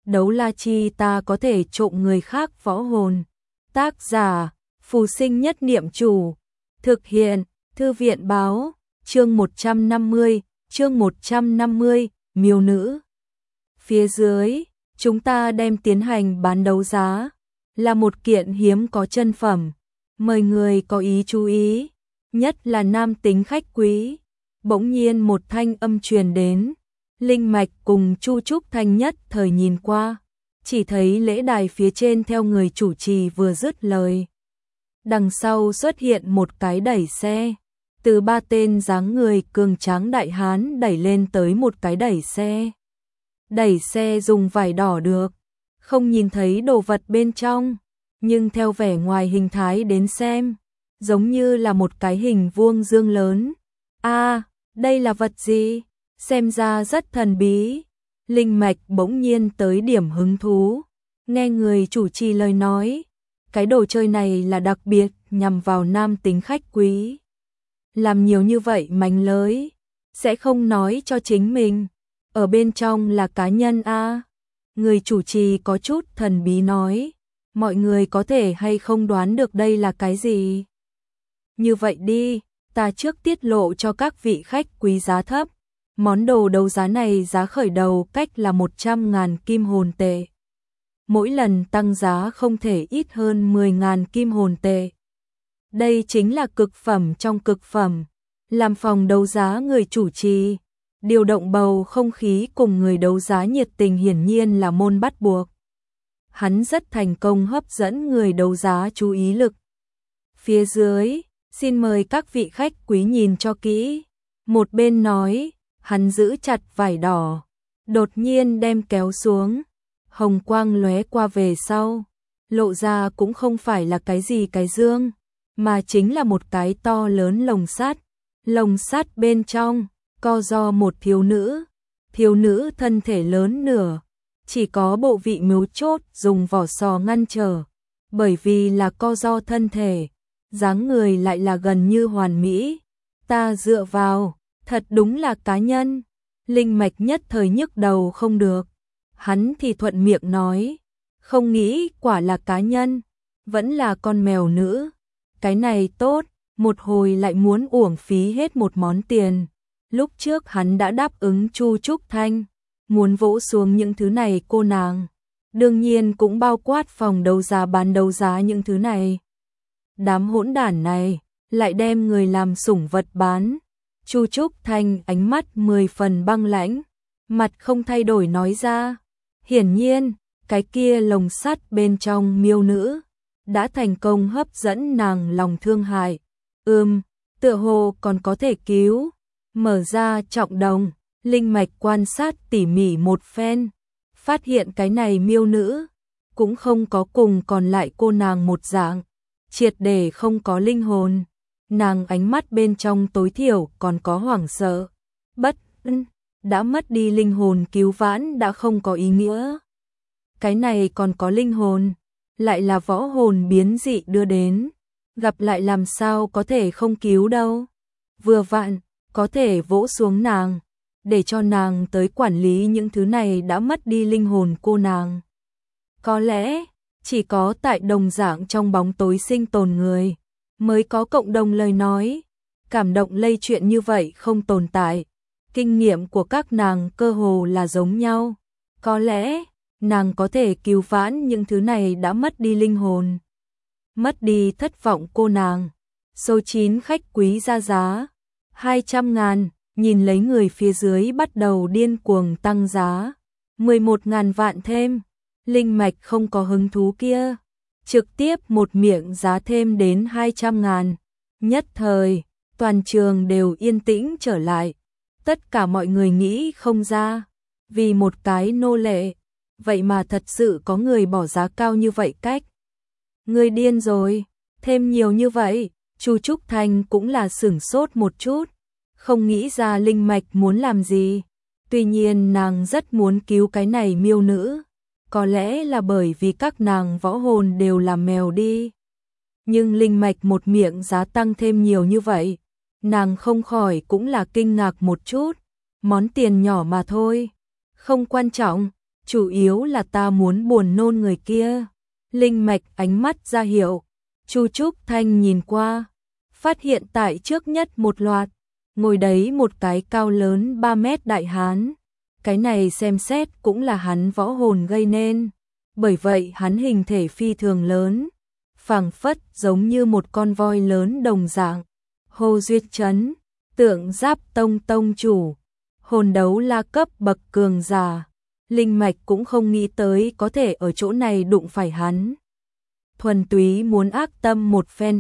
đấu la chi ta có thể trộm người khác võ hồn. Tác giả, Phù Sinh Nhất Niệm Chủ. Thực hiện, Thư viện Báo. Chương 150, miêu nữ. Phía dưới, chúng ta đem tiến hành bán đấu giá, là một kiện hiếm có chân phẩm. Mời người có ý chú ý, nhất là nam tính khách quý. Bỗng nhiên một thanh âm truyền đến, Linh Mạch cùng Chu Trúc Thanh nhất thời nhìn qua, chỉ thấy lễ đài phía trên theo người chủ trì vừa dứt lời. Đằng sau xuất hiện một cái đẩy xe, từ 3 tên dáng người cường tráng đại hán đẩy lên tới một cái đẩy xe. Đẩy xe dùng vải đỏ được, không nhìn thấy đồ vật bên trong, nhưng theo vẻ ngoài hình thái đến xem, giống như là một cái hình vuông dương lớn. Đây là vật gì? Xem ra rất thần bí. Linh Mạch bỗng nhiên tới điểm hứng thú, nghe người chủ trì lời nói, cái đồ chơi này là đặc biệt nhằm vào nam tính khách quý. Làm nhiều như vậy mánh lới, sẽ không nói cho chính mình, ở bên trong là cá nhân a? Người chủ trì có chút thần bí nói, mọi người có thể hay không đoán được đây là cái gì? Như vậy đi, ta trước tiết lộ cho các vị khách quý giá thấp. Món đồ đấu giá này giá khởi đầu cách là 100.000 kim hồn tệ. Mỗi lần tăng giá không thể ít hơn 10.000 kim hồn tệ. Đây chính là cực phẩm trong cực phẩm. Làm phòng đấu giá người chủ trì, điều động bầu không khí cùng người đấu giá nhiệt tình hiển nhiên là môn bắt buộc. Hắn rất thành công hấp dẫn người đấu giá chú ý lực. Phía dưới, xin mời các vị khách quý nhìn cho kỹ. Một bên nói, hắn giữ chặt vải đỏ, đột nhiên đem kéo xuống, hồng quang lóe qua về sau, lộ ra cũng không phải là cái gì cái dương, mà chính là một cái to lớn lồng sắt. Lồng sắt bên trong co ro một thiếu nữ thân thể lớn nửa, chỉ có bộ vị mấu chốt dùng vỏ sò ngăn trở, bởi vì là co ro thân thể, dáng người lại là gần như hoàn mỹ. Ta dựa vào, thật đúng là cá nhân. Linh Mạch nhất thời nhức đầu không được, hắn thì thuận miệng nói, không nghĩ quả là cá nhân, vẫn là con mèo nữ. Cái này tốt, một hồi lại muốn uổng phí hết một món tiền. Lúc trước hắn đã đáp ứng Chu Trúc Thanh, muốn vỗ xuống những thứ này cô nàng, đương nhiên cũng bao quát phòng đấu giá bán đấu giá những thứ này. Đám hỗn đản này lại đem người làm sủng vật bán. Chu Trúc Thanh ánh mắt 10 phần băng lãnh, mặt không thay đổi nói ra, hiển nhiên, cái kia lồng sắt bên trong miêu nữ đã thành công hấp dẫn nàng lòng thương hại. Tựa hồ còn có thể cứu. Mở ra trọng đồng, Linh Mạch quan sát tỉ mỉ một phen, phát hiện cái này miêu nữ cũng không có cùng còn lại cô nàng một dạng, triệt để không có linh hồn. Nàng ánh mắt bên trong tối thiểu còn có hoảng sợ, đã mất đi linh hồn cứu vãn đã không có ý nghĩa. Cái này còn có linh hồn, lại là võ hồn biến dị đưa đến, gặp lại làm sao có thể không cứu đâu. Vừa vặn, có thể vỗ xuống nàng, để cho nàng tới quản lý những thứ này đã mất đi linh hồn cô nàng. Có lẽ, chỉ có tại đồng dạng trong bóng tối sinh tồn người, mới có cộng đồng lời nói, cảm động lây chuyện như vậy không tồn tại. Kinh nghiệm của các nàng cơ hồ là giống nhau. Có lẽ, nàng có thể cứu vãn những thứ này đã mất đi linh hồn, mất đi thất vọng cô nàng. Số 9 khách quý ra giá 200.000, nhìn lấy người phía dưới bắt đầu điên cuồng tăng giá. 11.000 vạn thêm. Linh Mạch không có hứng thú kia, trực tiếp một miệng giá thêm đến 200.000. Nhất thời, toàn trường đều yên tĩnh trở lại. Tất cả mọi người nghĩ không ra, vì một cái nô lệ, vậy mà thật sự có người bỏ giá cao như vậy cách. Người điên rồi, thêm nhiều như vậy. Chu Trúc Thanh cũng là sửng sốt một chút, không nghĩ ra Linh Mạch muốn làm gì. Tuy nhiên nàng rất muốn cứu cái này miêu nữ, có lẽ là bởi vì các nàng võ hồn đều là mèo đi. Nhưng Linh Mạch một miệng giá tăng thêm nhiều như vậy, nàng không khỏi cũng là kinh ngạc một chút. Món tiền nhỏ mà thôi, không quan trọng, chủ yếu là ta muốn buồn nôn người kia. Linh mạch ánh mắt ra hiệu. Chu Trúc Thanh nhìn qua, phát hiện tại trước nhất một loạt, ngồi đấy một cái cao lớn 3 mét đại hán. Cái này xem xét cũng là hắn võ hồn gây nên, bởi vậy hắn hình thể phi thường lớn, phảng phất giống như một con voi lớn đồng dạng. Hồ Duyệt Trấn, Tượng Giáp Tông tông chủ, hồn đấu la cấp bậc cường giả. Linh mạch cũng không nghĩ tới có thể ở chỗ này đụng phải hắn. Thuần túy muốn ác tâm một phen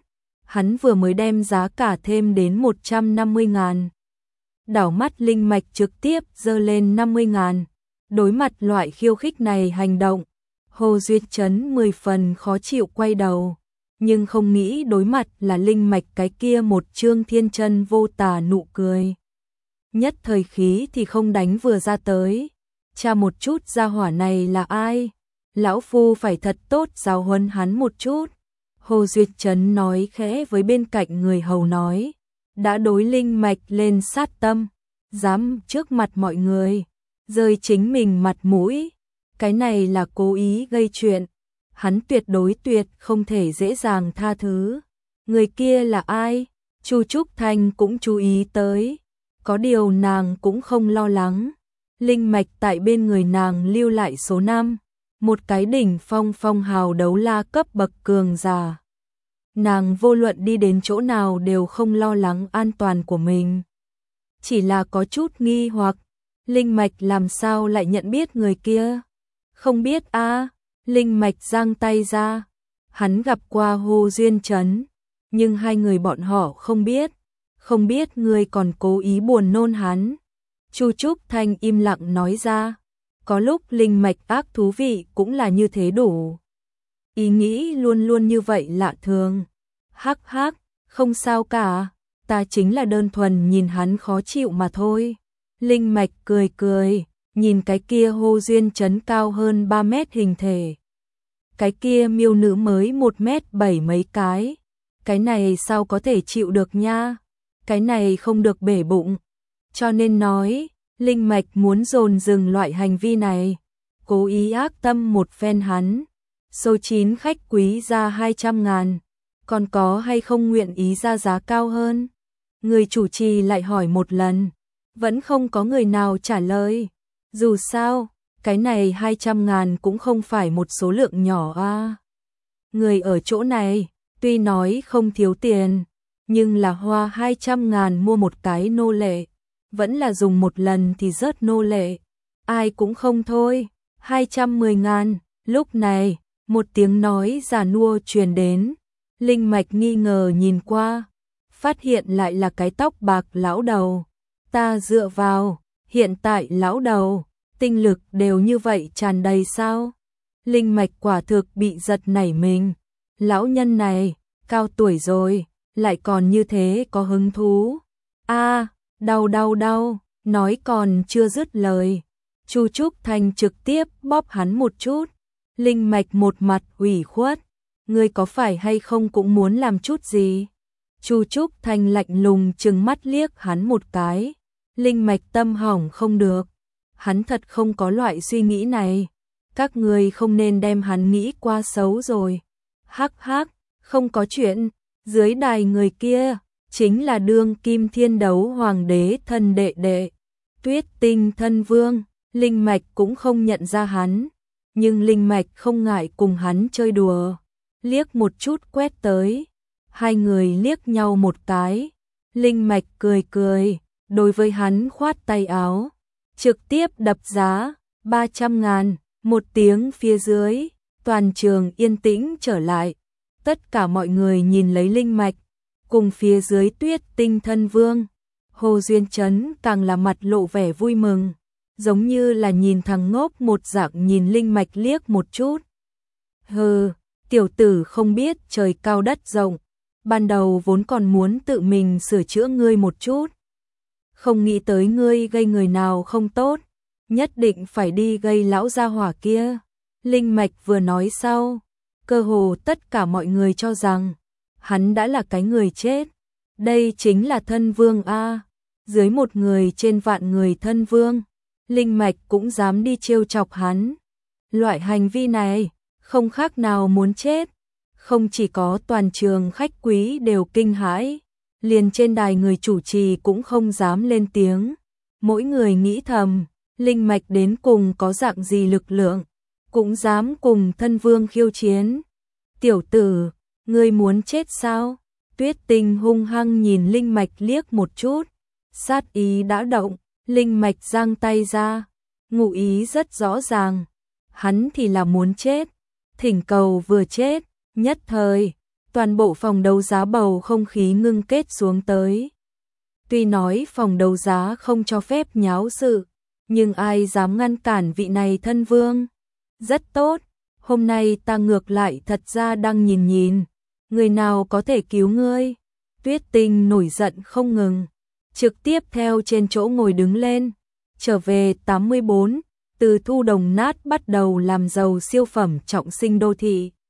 hắn vừa mới đem giá cả thêm đến 150.000. Đảo mắt linh mạch trực tiếp dơ lên 50.000. Đối mặt loại khiêu khích này hành động, Hồ Duyệt Trấn 10 phần khó chịu quay đầu, nhưng không nghĩ đối mặt là linh mạch cái kia một trương thiên chân vô tà nụ cười. Nhất thời khí thì không đánh vừa ra tới. Cha một chút gia hỏa này là ai? Lão phu phải thật tốt giáo huấn hắn một chút. Hồ Duyệt Trấn nói khẽ với bên cạnh người hầu nói, đã đối linh mạch lên sát tâm, dám trước mặt mọi người rơi chính mình mặt mũi, cái này là cố ý gây chuyện, hắn tuyệt không thể dễ dàng tha thứ. Người kia là ai? Chu Trúc Thanh cũng chú ý tới, có điều nàng cũng không lo lắng. Linh mạch tại bên người nàng lưu lại số 5, một cái đỉnh phong hào đấu la cấp bậc cường giả. Nàng vô luận đi đến chỗ nào đều không lo lắng an toàn của mình. Chỉ là có chút nghi hoặc, linh mạch làm sao lại nhận biết người kia? Không biết a. Linh mạch giang tay ra, hắn gặp qua Hồ Duyên Trấn, nhưng hai người bọn họ không biết người còn cố ý buồn nôn hắn. Chu Trúc Thanh im lặng nói ra, có lúc linh mạch ác thú vị cũng là như thế đủ. Ý nghĩ luôn luôn như vậy lạ thường. Hắc hắc, không sao cả, ta chính là đơn thuần nhìn hắn khó chịu mà thôi. Linh mạch cười, nhìn cái kia Hồ Duyên Trấn cao hơn 3 mét hình thể. Cái kia miêu nữ mới 1 mét 7 mấy cái này sao có thể chịu được nha, cái này không được bể bụng. Cho nên nói, linh mạch muốn dồn dừng loại hành vi này, cố ý ác tâm một phen hắn. Số 9 khách quý ra 200.000, còn có hay không nguyện ý ra giá cao hơn? Người chủ trì lại hỏi một lần, vẫn không có người nào trả lời. Dù sao, cái này 200.000 cũng không phải một số lượng nhỏ a. Người ở chỗ này, tuy nói không thiếu tiền, nhưng là hoa 200.000 mua một cái nô lệ, vẫn là dùng một lần thì rớt nô lệ. Ai cũng không thôi, 210.000. Lúc này, một tiếng nói già nua truyền đến. Linh mạch nghi ngờ nhìn qua, phát hiện lại là cái tóc bạc lão đầu. Ta dựa vào, hiện tại lão đầu, tinh lực đều như vậy tràn đầy sao? Linh mạch quả thực bị giật nảy mình. Lão nhân này, cao tuổi rồi, lại còn như thế có hứng thú. A, đau, nói còn chưa dứt lời. Chu Trúc Thanh trực tiếp bóp hắn một chút. Linh mạch một mặt ủy khuất, ngươi có phải hay không cũng muốn làm chút gì? Chu Trúc Thanh lạnh lùng trừng mắt liếc hắn một cái. Linh mạch tâm hỏng không được, hắn thật không có loại suy nghĩ này. Các ngươi không nên đem hắn nghĩ qua xấu rồi. Hắc hắc, không có chuyện, dưới đài người kia chính là đương kim thiên đấu hoàng đế thân đệ đệ, Tuyết Tinh thân vương. Linh mạch cũng không nhận ra hắn, nhưng linh mạch không ngại cùng hắn chơi đùa, liếc một chút quét tới. Hai người liếc nhau một cái, linh mạch cười, đối với hắn khoát tay áo, trực tiếp đập giá 300.000. Một tiếng phía dưới, toàn trường yên tĩnh trở lại. Tất cả mọi người nhìn lấy linh mạch, cùng phía dưới Tuyết Tinh thân vương. Hồ Duyên Trấn càng là mặt lộ vẻ vui mừng, giống như là nhìn thằng ngốc một dạng nhìn linh mạch liếc một chút. Hừ, tiểu tử không biết trời cao đất rộng, ban đầu vốn còn muốn tự mình sửa chữa ngươi một chút. Không nghĩ tới ngươi gây người nào không tốt, nhất định phải đi gây lão gia hỏa kia. Linh mạch vừa nói sau, cơ hồ tất cả mọi người cho rằng hắn đã là cái người chết. Đây chính là thân vương a, dưới một người trên vạn người thân vương. Linh Mạch cũng dám đi trêu chọc hắn. Loại hành vi này, không khác nào muốn chết. Không chỉ có toàn trường khách quý đều kinh hãi, liền trên đài người chủ trì cũng không dám lên tiếng. Mỗi người nghĩ thầm, Linh Mạch đến cùng có dạng gì lực lượng, cũng dám cùng thân vương khiêu chiến. Tiểu tử, ngươi muốn chết sao? Tuyết Tinh hung hăng nhìn Linh Mạch liếc một chút, sát ý đã động, Linh Mạch giang tay ra, ngụ ý rất rõ ràng, hắn thì là muốn chết, thỉnh cầu vừa chết, nhất thời, toàn bộ phòng đấu giá bầu không khí ngưng kết xuống tới. Tuy nói phòng đấu giá không cho phép nháo sự, nhưng ai dám ngăn cản vị này thân vương? Rất tốt, hôm nay ta ngược lại thật ra đang nhìn, người nào có thể cứu ngươi? Tuyết Tinh nổi giận không ngừng, trực tiếp theo trên chỗ ngồi đứng lên, trở về 84, từ thu đồng nát bắt đầu làm giàu siêu phẩm trọng sinh đô thị.